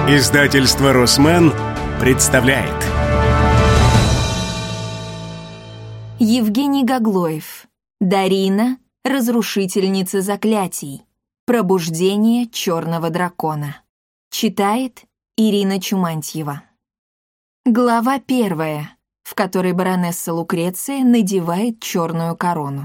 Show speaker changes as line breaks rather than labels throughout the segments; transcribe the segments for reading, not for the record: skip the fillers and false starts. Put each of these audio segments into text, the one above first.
Издательство «Росман» представляет.
Евгений Гаглоев. Дарина, разрушительница заклятий. Пробуждение черного дракона. Читает Ирина Чумантьева. Глава 1, в которой баронесса Лукреция надевает черную корону.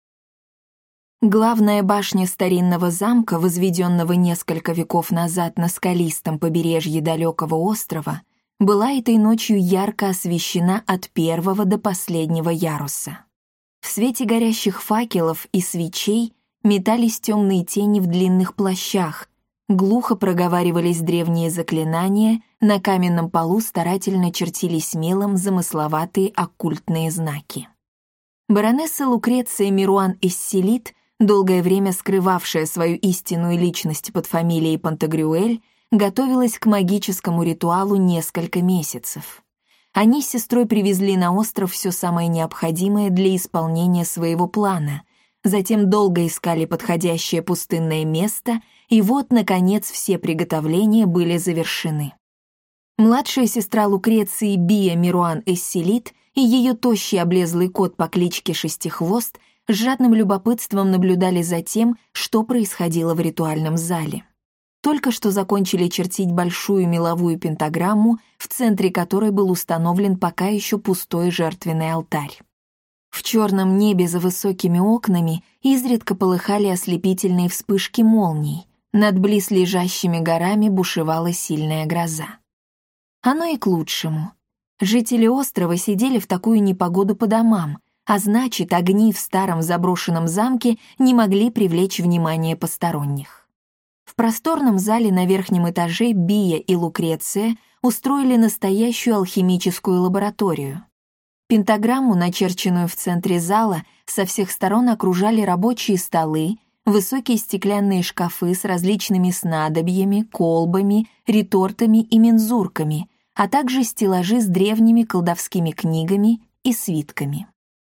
Главная башня старинного замка, возведенного несколько веков назад на скалистом побережье далекого острова, была этой ночью ярко освещена от первого до последнего яруса. В свете горящих факелов и свечей метались темные тени в длинных плащах, глухо проговаривались древние заклинания, на каменном полу старательно чертились мелом замысловатые оккультные знаки. Баронесса Лукреция Мируан Эссилит, долгое время скрывавшая свою истинную личность под фамилией Пантагрюэль, готовилась к магическому ритуалу несколько месяцев. Они с сестрой привезли на остров все самое необходимое для исполнения своего плана, затем долго искали подходящее пустынное место, и вот, наконец, все приготовления были завершены. Младшая сестра Лукреции Бия Мируан Эссилит и ее тощий облезлый кот по кличке Шестихвост с жадным любопытством наблюдали за тем, что происходило в ритуальном зале. Только что закончили чертить большую меловую пентаграмму, в центре которой был установлен пока еще пустой жертвенный алтарь. В черном небе за высокими окнами изредка полыхали ослепительные вспышки молний, над близлежащими горами бушевала сильная гроза. Оно и к лучшему. Жители острова сидели в такую непогоду по домам, а значит, огни в старом заброшенном замке не могли привлечь внимание посторонних. В просторном зале на верхнем этаже Бия и Лукреция устроили настоящую алхимическую лабораторию. Пентаграмму, начерченную в центре зала, со всех сторон окружали рабочие столы, высокие стеклянные шкафы с различными снадобьями, колбами, ретортами и мензурками, а также стеллажи с древними колдовскими книгами и свитками.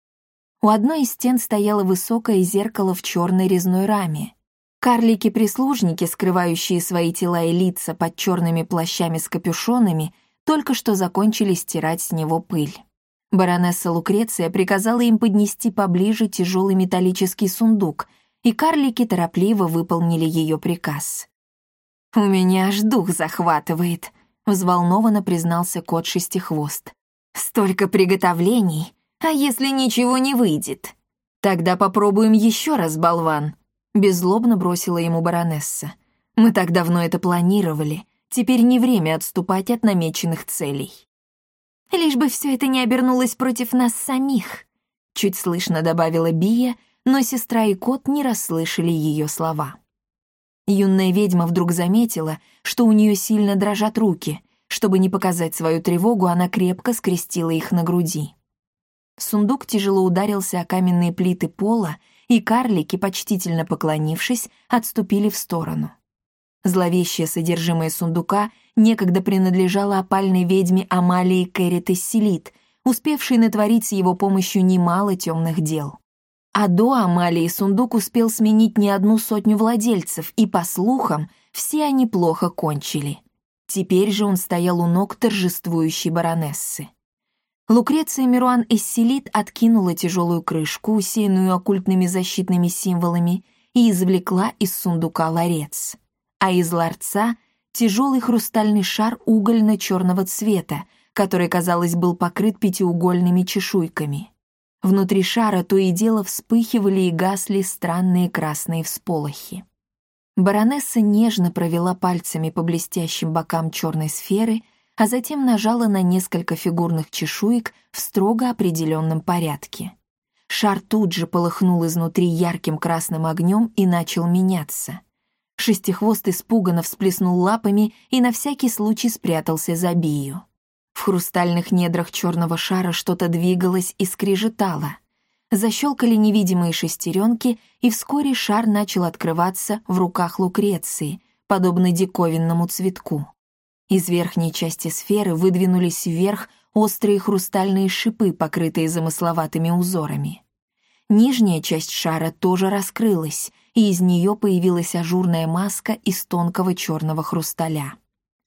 У одной из стен стояло высокое зеркало в черной резной раме. Карлики-прислужники, скрывающие свои тела и лица под черными плащами с капюшонами, только что закончили стирать с него пыль. Баронесса Лукреция приказала им поднести поближе тяжелый металлический сундук, и карлики торопливо выполнили ее приказ. «У меня аж дух захватывает», — взволнованно признался кот Шестихвост. «Столько приготовлений! А если ничего не выйдет? Тогда попробуем еще раз, болван», — беззлобно бросила ему баронесса. «Мы так давно это планировали, теперь не время отступать от намеченных целей». «Лишь бы все это не обернулось против нас самих», — чуть слышно добавила Бия, но сестра и кот не расслышали ее слова. Юная ведьма вдруг заметила, что у нее сильно дрожат руки. Чтобы не показать свою тревогу, она крепко скрестила их на груди. Сундук тяжело ударился о каменные плиты пола, и карлики, почтительно поклонившись, отступили в сторону. Зловещее содержимое сундука некогда принадлежало опальной ведьме Амалии Кэррит Эссилит, успевшей натворить с его помощью немало темных дел. А до Амалии сундук успел сменить не одну сотню владельцев, и, по слухам, все они плохо кончили. Теперь же он стоял у ног торжествующей баронессы. Лукреция Мируан Эссилит откинула тяжелую крышку, усеянную оккультными защитными символами, и извлекла из сундука ларец. А из ларца — тяжелый хрустальный шар угольно-черного цвета, который, казалось, был покрыт пятиугольными чешуйками. Внутри шара то и дело вспыхивали и гасли странные красные всполохи. Баронесса нежно провела пальцами по блестящим бокам черной сферы, а затем нажала на несколько фигурных чешуек в строго определенном порядке. Шар тут же полыхнул изнутри ярким красным огнем и начал меняться. Шестихвост испуганно всплеснул лапами и на всякий случай спрятался за Бию. В хрустальных недрах черного шара что-то двигалось и скрежетало. Защелкали невидимые шестеренки, и вскоре шар начал открываться в руках Лукреции, подобно диковинному цветку. Из верхней части сферы выдвинулись вверх острые хрустальные шипы, покрытые замысловатыми узорами. Нижняя часть шара тоже раскрылась, и из нее появилась ажурная маска из тонкого черного хрусталя.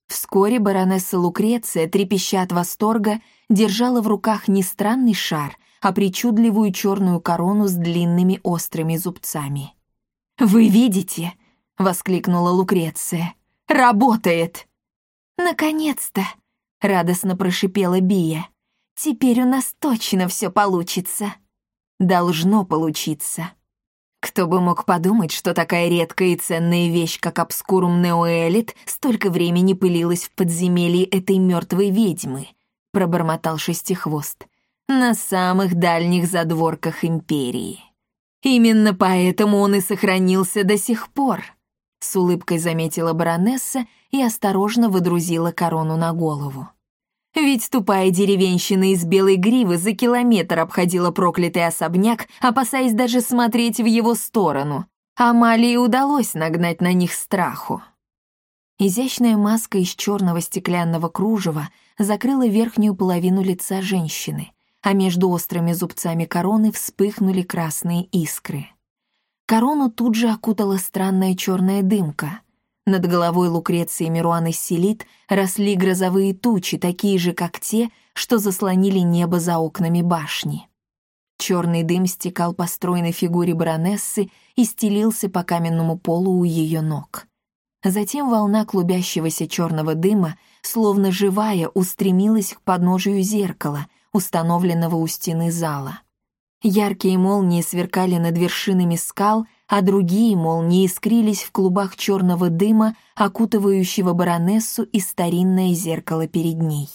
Вскоре баронесса Лукреция, трепеща от восторга, держала в руках не странный шар, а причудливую черную корону с длинными острыми зубцами. «Вы видите?» — воскликнула Лукреция. «Работает!» «Наконец-то!» — радостно прошипела Бия. «Теперь у нас точно все получится!» «Должно получиться!» Кто бы мог подумать, что такая редкая и ценная вещь, как обскурум неоэлит, столько времени пылилась в подземелье этой мертвой ведьмы, пробормотал Шестихвост, на самых дальних задворках империи. Именно поэтому он и сохранился до сих пор, с улыбкой заметила баронесса и осторожно выдрузила корону на голову. Ведь тупая деревенщина из Белой Гривы за километр обходила проклятый особняк, опасаясь даже смотреть в его сторону. Амалии удалось нагнать на них страху. Изящная маска из черного стеклянного кружева закрыла верхнюю половину лица женщины, а между острыми зубцами короны вспыхнули красные искры. Корону тут же окутала странная черная дымка. Над головой Лукреции Мируан Исселит росли грозовые тучи, такие же, как те, что заслонили небо за окнами башни. Черный дым стекал по стройной фигуре баронессы и стелился по каменному полу у ее ног. Затем волна клубящегося черного дыма, словно живая, устремилась к подножию зеркала, установленного у стены зала. Яркие молнии сверкали над вершинами скал, а другие молнии искрились в клубах черного дыма, окутывающего баронессу и старинное зеркало перед ней.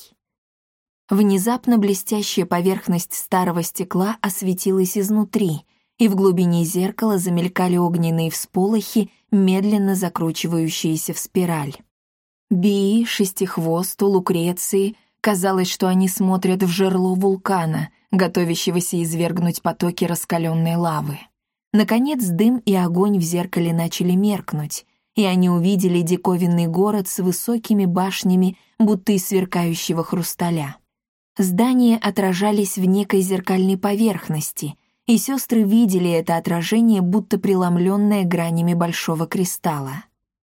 Внезапно блестящая поверхность старого стекла осветилась изнутри, и в глубине зеркала замелькали огненные всполохи, медленно закручивающиеся в спираль. Бии, Шестихвосту, Лукреции казалось, что они смотрят в жерло вулкана, готовящегося извергнуть потоки раскаленной лавы. Наконец дым и огонь в зеркале начали меркнуть, и они увидели диковинный город с высокими башнями, будто из сверкающего хрусталя. Здания отражались в некой зеркальной поверхности, и сестры видели это отражение, будто преломленное гранями большого кристалла.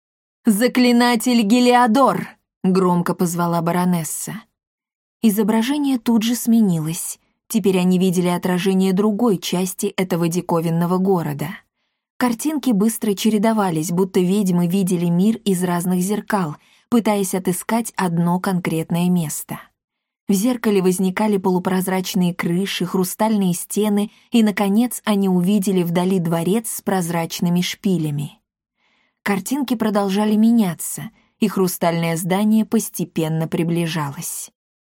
«Заклинатель Гелиодор!» — громко позвала баронесса. Изображение тут же сменилось. Теперь они видели отражение другой части этого диковинного города. Картинки быстро чередовались, будто ведьмы видели мир из разных зеркал, пытаясь отыскать одно конкретное место. В зеркале возникали полупрозрачные крыши, хрустальные стены, и, наконец, они увидели вдали дворец с прозрачными шпилями. Картинки продолжали меняться, и хрустальное здание постепенно приближалось.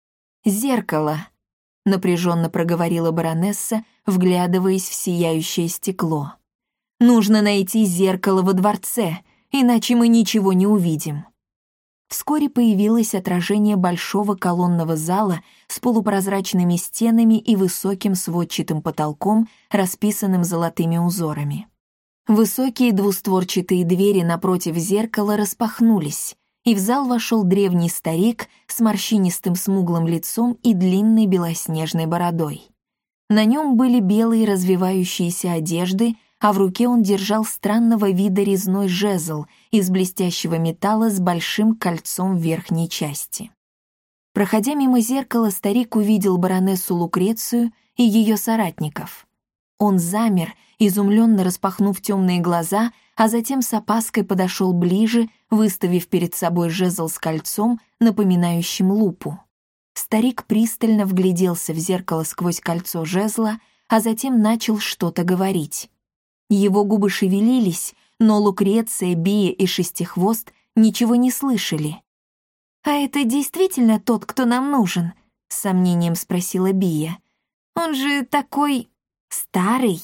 «Зеркало», — напряженно проговорила баронесса, вглядываясь в сияющее стекло. «Нужно найти зеркало во дворце, иначе мы ничего не увидим». Вскоре появилось отражение большого колонного зала с полупрозрачными стенами и высоким сводчатым потолком, расписанным золотыми узорами. Высокие двустворчатые двери напротив зеркала распахнулись, и в зал вошел древний старик с морщинистым смуглым лицом и длинной белоснежной бородой. На нем были белые развивающиеся одежды, а в руке он держал странного вида резной жезл из блестящего металла с большим кольцом в верхней части. Проходя мимо зеркала, старик увидел баронессу Лукрецию и ее соратников. Он замер, изумленно распахнув темные глаза, а затем с опаской подошел ближе, выставив перед собой жезл с кольцом, напоминающим лупу. Старик пристально вгляделся в зеркало сквозь кольцо жезла, а затем начал что-то говорить. Его губы шевелились, но Лукреция, Бия и Шестихвост ничего не слышали. «А это действительно тот, кто нам нужен?» — с сомнением спросила Бия. «Он же такой старый».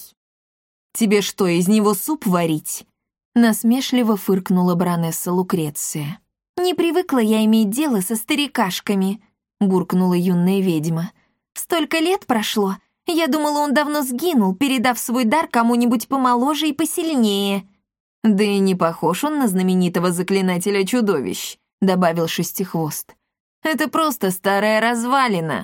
«Тебе что, из него суп варить?» Насмешливо фыркнула баронесса Лукреция. «Не привыкла я иметь дело со старикашками», — буркнула юная ведьма. «Столько лет прошло. Я думала, он давно сгинул, передав свой дар кому-нибудь помоложе и посильнее». «Да и не похож он на знаменитого заклинателя чудовищ», — добавил Шестихвост. «Это просто старая развалина».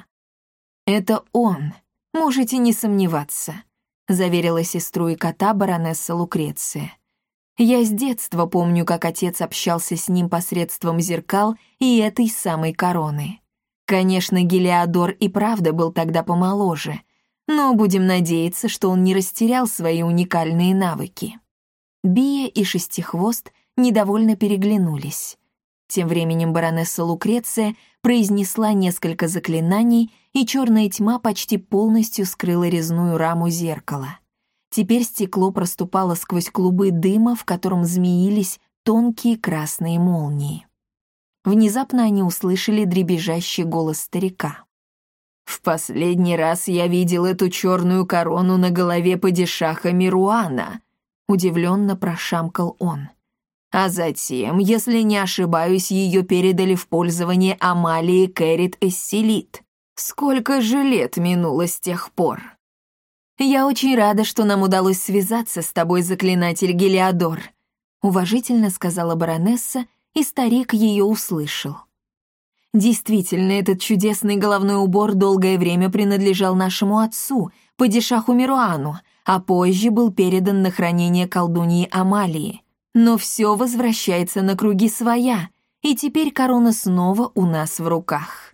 «Это он, можете не сомневаться», — заверила сестру и кота баронесса Лукреция. Я с детства помню, как отец общался с ним посредством зеркал и этой самой короны. Конечно, Гелиодор и правда был тогда помоложе, но будем надеяться, что он не растерял свои уникальные навыки. Бия и Шестихвост недовольно переглянулись. Тем временем баронесса Лукреция произнесла несколько заклинаний, и черная тьма почти полностью скрыла резную раму зеркала. Теперь стекло проступало сквозь клубы дыма, в котором змеились тонкие красные молнии. Внезапно они услышали дребезжащий голос старика. «В последний раз я видел эту черную корону на голове падишаха Мируана», — удивленно прошамкал он. «А затем, если не ошибаюсь, ее передали в пользование Амалии Кэррит Эссилит. Сколько же лет минуло с тех пор?» «Я очень рада, что нам удалось связаться с тобой, заклинатель Гелиодор», — уважительно сказала баронесса, и старик ее услышал. «Действительно, этот чудесный головной убор долгое время принадлежал нашему отцу, падишаху Мируану, а позже был передан на хранение колдуньи Амалии. Но все возвращается на круги своя, и теперь корона снова у нас в руках».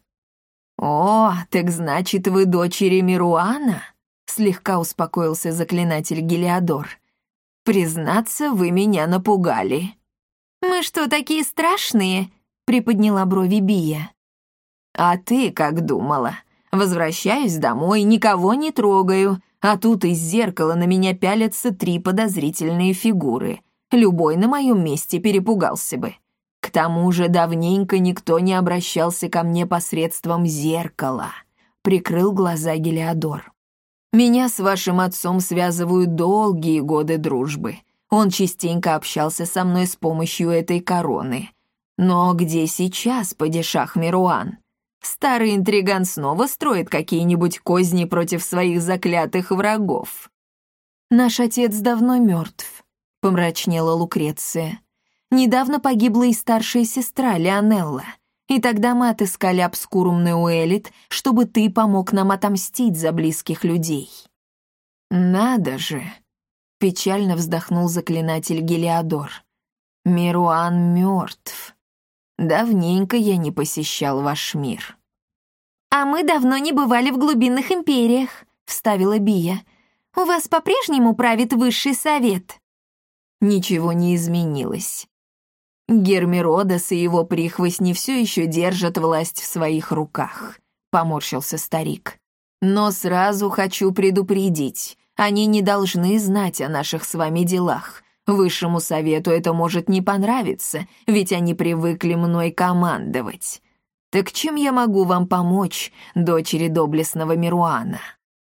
«О, так значит, вы дочери Мируана?» — слегка успокоился заклинатель Гелиодор. «Признаться, вы меня напугали».
«Мы что, такие страшные?» — приподняла брови Бия.
«А ты как думала? Возвращаюсь домой, никого не трогаю, а тут из зеркала на меня пялятся 3 подозрительные фигуры. Любой на моем месте перепугался бы. К тому же давненько никто не обращался ко мне посредством зеркала», — прикрыл глаза Гелиодор. «Меня с вашим отцом связывают долгие годы дружбы. Он частенько общался со мной с помощью этой короны. Но где сейчас падишах Мируан? Старый интриган снова строит какие-нибудь козни против своих заклятых врагов». «Наш отец давно мертв», — помрачнела Лукреция. «Недавно погибла и старшая сестра Леонелла, и тогда мы отыскали Обскурум Неуэлит, чтобы ты помог нам отомстить за близких людей». «Надо же!» — печально вздохнул заклинатель Гелиодор. «Мируан мертв. Давненько я не посещал ваш мир».
«А мы давно не бывали в глубинных империях», — вставила Бия. «У вас по-прежнему правит высший совет?»
Ничего не изменилось. Гермиродос и его прихвостни все еще держат власть в своих руках, поморщился старик. Но сразу хочу предупредить, они не должны знать о наших с вами делах. Высшему совету это может не понравиться, ведь они привыкли мной командовать. Так чем я могу вам помочь, дочери доблестного Мируана?»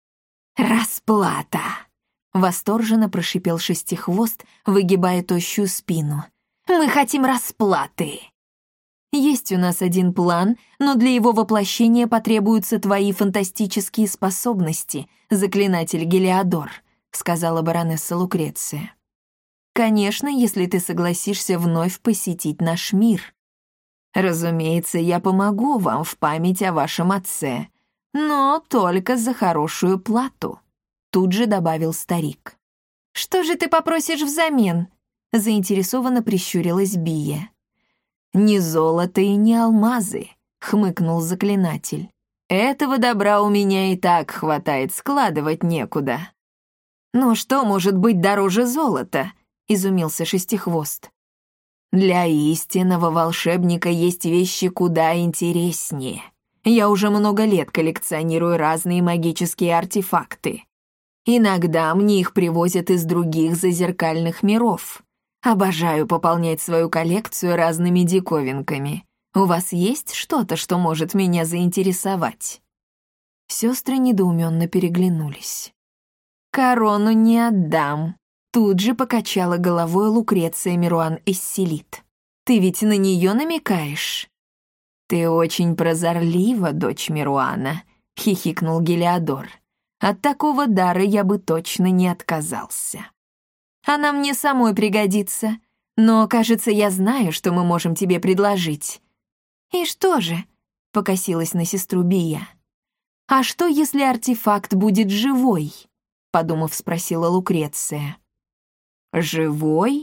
«Расплата!»
— восторженно прошипел Шестихвост, выгибая тощую спину.
«Мы хотим расплаты!»
«Есть у нас один план, но для его воплощения потребуются твои фантастические способности, заклинатель Гелиодор», — сказала баронесса Лукреция. «Конечно, если ты согласишься вновь посетить наш мир. Разумеется, я помогу вам в память о вашем отце, но только за хорошую плату», — тут же добавил старик.
«Что же ты попросишь взамен?» — заинтересованно прищурилась Бия.
«Не золото и не алмазы», — хмыкнул заклинатель. «Этого добра у меня и так хватает, складывать некуда». «Но что может быть дороже золота?» — изумился Шестихвост. «Для истинного волшебника есть вещи куда интереснее. Я уже много лет коллекционирую разные магические артефакты. Иногда мне их привозят из других зазеркальных миров. Обожаю пополнять свою коллекцию разными диковинками. У вас есть что-то, что может меня заинтересовать?» Сестры недоуменно переглянулись. «Корону не отдам», — тут же покачала головой Лукреция Мируан Эссилит. «Ты ведь на нее намекаешь?» «Ты очень прозорлива, дочь Мируана», — хихикнул Гелиодор. «От такого дара я бы точно не отказался».
«Она мне самой пригодится, но, кажется, я знаю, что мы можем тебе предложить».
«И что же?» — покосилась на сестру Бия. «А что, если артефакт будет живой?» — подумав, спросила Лукреция. «Живой?»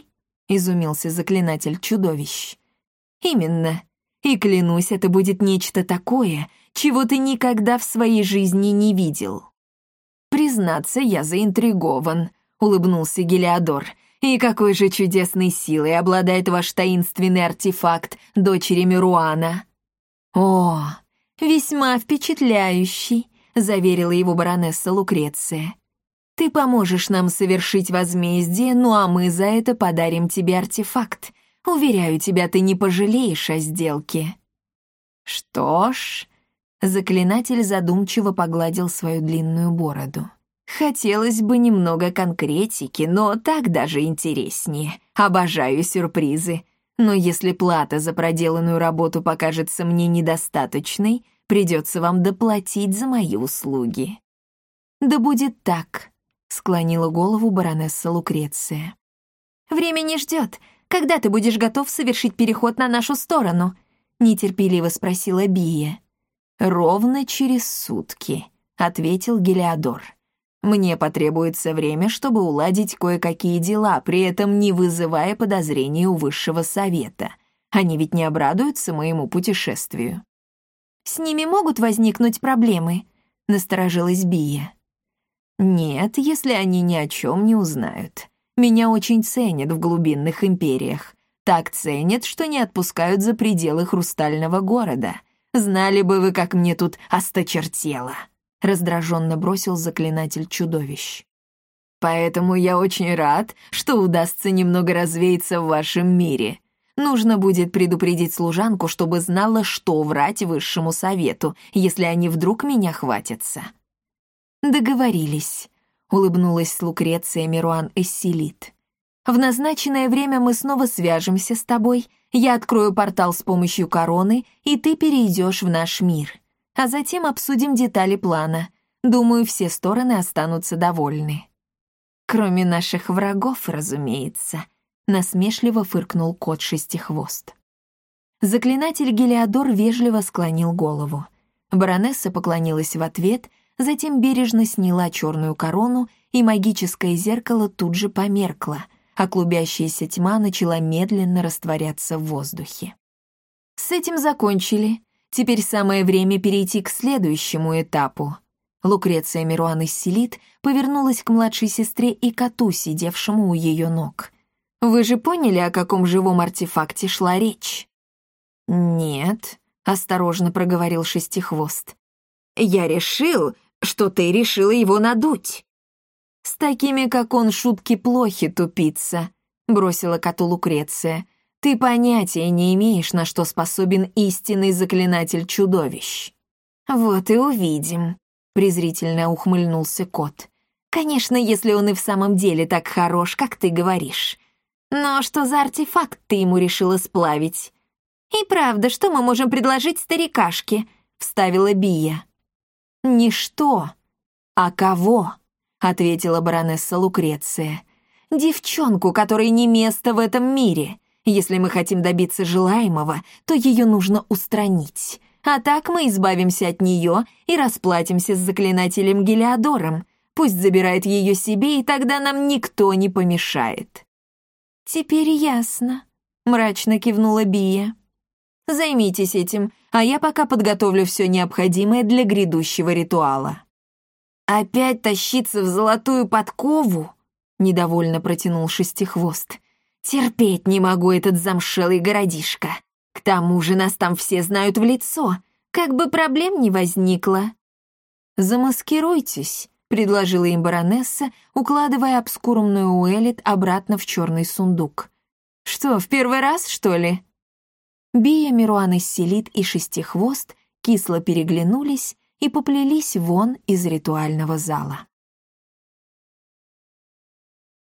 — изумился заклинатель чудовищ. «Именно. И клянусь, это будет нечто такое, чего ты никогда в своей жизни не видел». «Признаться, я заинтригован», — улыбнулся Гелиодор. «И какой же чудесной силой обладает ваш таинственный артефакт дочери Меруана?» «О, весьма впечатляющий», — заверила его баронесса Лукреция. «Ты поможешь нам совершить возмездие, ну а мы за это подарим тебе артефакт. Уверяю тебя, ты не пожалеешь о сделке». «Что ж...» — заклинатель задумчиво погладил свою длинную бороду. «Хотелось бы немного конкретики, но так даже интереснее. Обожаю сюрпризы. Но если плата за проделанную работу покажется мне недостаточной, придется вам доплатить за мои услуги». «Да будет так», — склонила голову баронесса Лукреция.
«Время не ждет. Когда ты будешь готов совершить переход на нашу сторону?» — нетерпеливо спросила Бия.
«Ровно через сутки», — ответил Гелиодор. «Мне потребуется время, чтобы уладить кое-какие дела, при этом не вызывая подозрений у Высшего Совета. Они ведь не обрадуются моему путешествию».
«С ними могут возникнуть проблемы?» — насторожилась Бия.
«Нет, если они ни о чем не узнают. Меня очень ценят в глубинных империях. Так ценят, что не отпускают за пределы Хрустального города. Знали бы вы, как мне тут осточертело», — раздраженно бросил заклинатель чудовищ. «Поэтому я очень рад, что удастся немного развеяться в вашем мире. Нужно будет предупредить служанку, чтобы знала, что врать Высшему Совету, если они вдруг меня хватятся».
«Договорились», — улыбнулась Лукреция Меруан Эссилит. «В назначенное время мы снова свяжемся с тобой, я открою портал с помощью короны, и ты перейдешь в наш мир. А затем обсудим детали плана. Думаю, все стороны останутся довольны».
«Кроме наших врагов, разумеется», — насмешливо фыркнул кот Шестихвост.
Заклинатель Гелиодор вежливо склонил голову. Баронесса поклонилась в ответ, затем бережно сняла черную корону, и магическое зеркало тут же померкло, а клубящаяся тьма начала медленно растворяться в воздухе. «С этим закончили. Теперь самое время перейти к следующему этапу». Лукреция Меруан Эссилит повернулась к младшей сестре и коту, сидевшему у ее ног. «Вы же поняли, о каком живом артефакте шла речь?»
«Нет», — осторожно проговорил Шестихвост.
«Я решил, что ты решила его надуть».
«С такими, как он, шутки плохи, тупица», — бросила коту Лукреция. «Ты понятия не имеешь, на что способен истинный заклинатель чудовищ».
«Вот и увидим», — презрительно ухмыльнулся кот. «Конечно, если он и в самом деле так хорош, как ты говоришь. Но что за артефакт ты ему решила сплавить?» «И правда, что мы можем предложить старикашке?» — вставила Бия.
«Ничто, а кого?» — ответила баронесса Лукреция.
«Девчонку, которой не место в этом мире. Если мы хотим добиться желаемого, то ее нужно устранить. А так мы избавимся от нее и расплатимся с заклинателем Гелиодором. Пусть забирает ее себе, и тогда нам никто не помешает».
«Теперь ясно», — мрачно кивнула Бия.
«Займитесь этим, а я пока подготовлю все необходимое для грядущего ритуала». «Опять тащиться в золотую подкову?» — недовольно протянул Шестихвост. «Терпеть не могу этот замшелый городишко. К тому же нас там все знают в лицо, как бы проблем не возникло».
«Замаскируйтесь», — предложила им баронесса, укладывая обскурумную Уэлит обратно в черный сундук. «Что, в первый раз, что ли?» Бия, Меруан Эссилит и Шестихвост кисло переглянулись и поплелись вон из ритуального зала.